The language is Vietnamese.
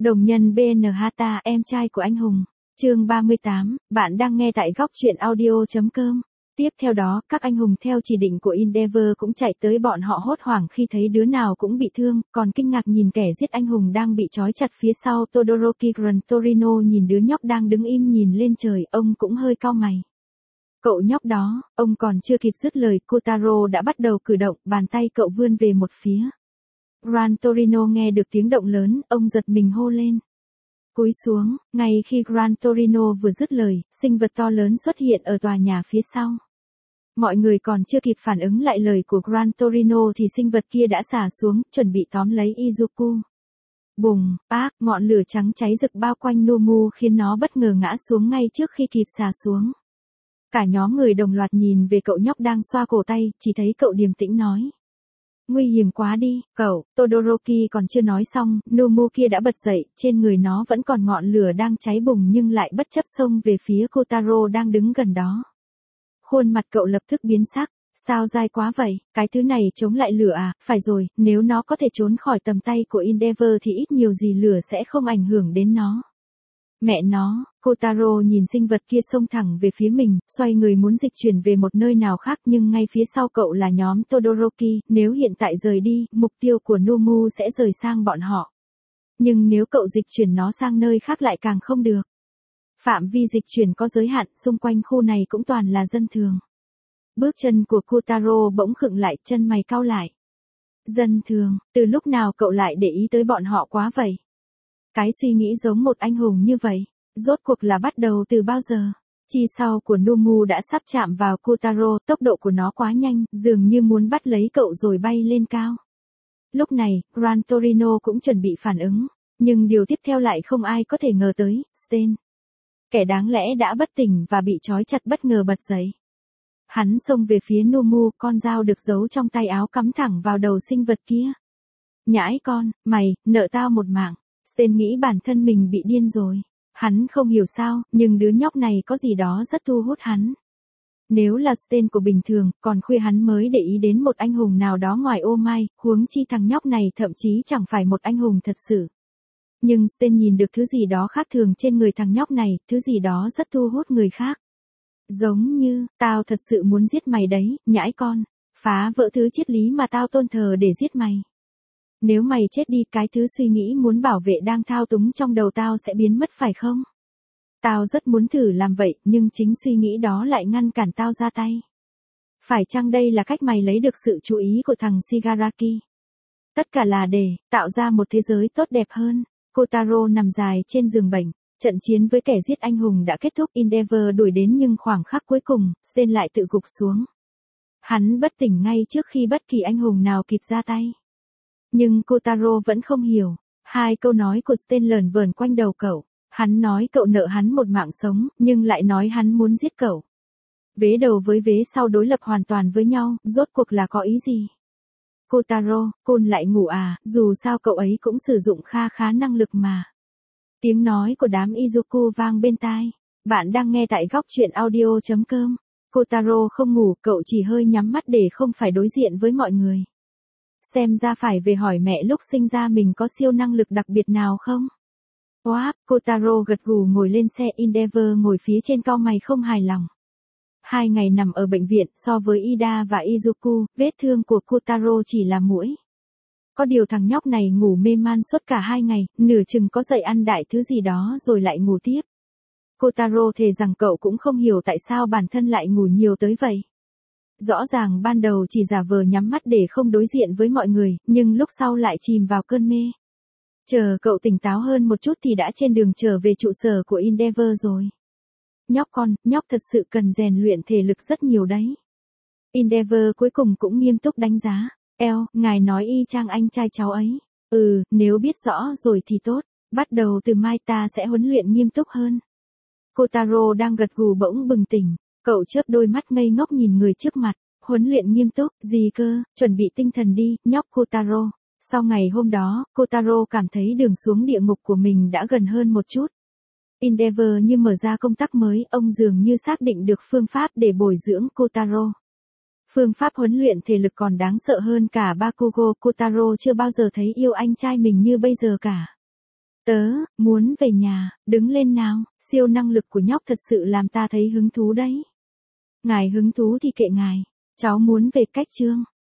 Đồng nhân BN Hata, em trai của anh hùng. Chương 38, bạn đang nghe tại góc truyện audio.com. Tiếp theo đó, các anh hùng theo chỉ định của Endeavor cũng chạy tới, bọn họ hốt hoảng khi thấy đứa nào cũng bị thương, còn kinh ngạc nhìn kẻ giết anh hùng đang bị trói chặt phía sau. Todoroki Gran Torino nhìn đứa nhóc đang đứng im nhìn lên trời, ông cũng hơi cau mày. Cậu nhóc đó, ông còn chưa kịp dứt lời, Kotaro đã bắt đầu cử động, bàn tay cậu vươn về một phía. Gran Torino nghe được tiếng động lớn, ông giật mình hô lên. Cúi xuống, ngay khi Gran Torino vừa dứt lời, sinh vật to lớn xuất hiện ở tòa nhà phía sau. Mọi người còn chưa kịp phản ứng lại lời của Gran Torino thì sinh vật kia đã xả xuống, chuẩn bị tóm lấy Izuku. Bùng, bác, ngọn lửa trắng cháy rực bao quanh Nomu khiến nó bất ngờ ngã xuống ngay trước khi kịp xả xuống. Cả nhóm người đồng loạt nhìn về cậu nhóc đang xoa cổ tay, chỉ thấy cậu điềm tĩnh nói. Nguy hiểm quá đi, cậu. Todoroki còn chưa nói xong, Nomu kia đã bật dậy, trên người nó vẫn còn ngọn lửa đang cháy bùng nhưng lại bất chấp xông về phía Kotaro đang đứng gần đó. Khuôn mặt cậu lập tức biến sắc, sao dai quá vậy, cái thứ này chống lại lửa à, phải rồi, nếu nó có thể trốn khỏi tầm tay của Endeavor thì ít nhiều gì lửa sẽ không ảnh hưởng đến nó. Mẹ nó, Kotaro nhìn sinh vật kia xông thẳng về phía mình, xoay người muốn dịch chuyển về một nơi nào khác nhưng ngay phía sau cậu là nhóm Todoroki, nếu hiện tại rời đi, mục tiêu của Nomu sẽ rời sang bọn họ. Nhưng nếu cậu dịch chuyển nó sang nơi khác lại càng không được. Phạm vi dịch chuyển có giới hạn, xung quanh khu này cũng toàn là dân thường. Bước chân của Kotaro bỗng khựng lại, chân mày cau lại. Dân thường, từ lúc nào cậu lại để ý tới bọn họ quá vậy? Cái suy nghĩ giống một anh hùng như vậy, rốt cuộc là bắt đầu từ bao giờ? Chi sau của Nomu đã sắp chạm vào Kotaro, tốc độ của nó quá nhanh, dường như muốn bắt lấy cậu rồi bay lên cao. Lúc này, Gran Torino cũng chuẩn bị phản ứng, nhưng điều tiếp theo lại không ai có thể ngờ tới, Stain. Kẻ đáng lẽ đã bất tỉnh và bị trói chặt bất ngờ bật dậy. Hắn xông về phía Nomu, con dao được giấu trong tay áo cắm thẳng vào đầu sinh vật kia. Nhãi con, mày, nợ tao một mạng. Stain nghĩ bản thân mình bị điên rồi. Hắn không hiểu sao, nhưng đứa nhóc này có gì đó rất thu hút hắn. Nếu là Stain của bình thường, còn khuya hắn mới để ý đến một anh hùng nào đó ngoài ô mai, huống chi thằng nhóc này thậm chí chẳng phải một anh hùng thật sự. Nhưng Stain nhìn được thứ gì đó khác thường trên người thằng nhóc này, thứ gì đó rất thu hút người khác. Giống như, tao thật sự muốn giết mày đấy, nhãi con. Phá vỡ thứ triết lý mà tao tôn thờ để giết mày. Nếu mày chết đi, cái thứ suy nghĩ muốn bảo vệ đang thao túng trong đầu tao sẽ biến mất phải không? Tao rất muốn thử làm vậy, nhưng chính suy nghĩ đó lại ngăn cản tao ra tay. Phải chăng đây là cách mày lấy được sự chú ý của thằng Shigaraki? Tất cả là để tạo ra một thế giới tốt đẹp hơn. Kotaro nằm dài trên giường bệnh. Trận chiến với kẻ giết anh hùng đã kết thúc, Endeavor đuổi đến nhưng khoảng khắc cuối cùng, Stain lại tự gục xuống. Hắn bất tỉnh ngay trước khi bất kỳ anh hùng nào kịp ra tay. Nhưng Kotaro vẫn không hiểu. Hai câu nói của Stain lởn vởn quanh đầu cậu. Hắn nói cậu nợ hắn một mạng sống, nhưng lại nói hắn muốn giết cậu. Vế đầu với vế sau đối lập hoàn toàn với nhau, rốt cuộc là có ý gì? Kotaro, côn lại ngủ à, dù sao cậu ấy cũng sử dụng kha khá năng lực mà. Tiếng nói của đám Izuku vang bên tai. Bạn đang nghe tại góc truyện audio.com. Kotaro không ngủ, cậu chỉ hơi nhắm mắt để không phải đối diện với mọi người. Xem ra phải về hỏi mẹ lúc sinh ra mình có siêu năng lực đặc biệt nào không? Wow, Kotaro gật gù ngồi lên xe, Endeavor ngồi phía trên cau mày không hài lòng. 2 ngày nằm ở bệnh viện, so với Ida và Izuku, vết thương của Kotaro chỉ là mũi. Có điều thằng nhóc này ngủ mê man suốt cả 2 ngày, nửa chừng có dậy ăn đại thứ gì đó rồi lại ngủ tiếp. Kotaro thề rằng cậu cũng không hiểu tại sao bản thân lại ngủ nhiều tới vậy. Rõ ràng ban đầu chỉ giả vờ nhắm mắt để không đối diện với mọi người, nhưng lúc sau lại chìm vào cơn mê. Chờ cậu tỉnh táo hơn một chút thì đã trên đường trở về trụ sở của Endeavor rồi. Nhóc con, nhóc thật sự cần rèn luyện thể lực rất nhiều đấy. Endeavor cuối cùng cũng nghiêm túc đánh giá. Ngài nói y chang anh trai cháu ấy. Nếu biết rõ rồi thì tốt. Bắt đầu từ mai ta sẽ huấn luyện nghiêm túc hơn. Kotaro đang gật gù bỗng bừng tỉnh. Cậu chớp đôi mắt ngây ngốc nhìn người trước mặt. Huấn luyện nghiêm túc, gì cơ, chuẩn bị tinh thần đi, nhóc Kotaro. Sau ngày hôm đó, Kotaro cảm thấy đường xuống địa ngục của mình đã gần hơn một chút. Endeavor như mở ra công tắc mới, ông dường như xác định được phương pháp để bồi dưỡng Kotaro. Phương pháp huấn luyện thể lực còn đáng sợ hơn cả Bakugo. Kotaro chưa bao giờ thấy yêu anh trai mình như bây giờ cả. Tớ, muốn về nhà, đứng lên nào, siêu năng lực của nhóc thật sự làm ta thấy hứng thú đấy. Ngài hứng thú thì kệ ngài, cháu muốn về cách Trương.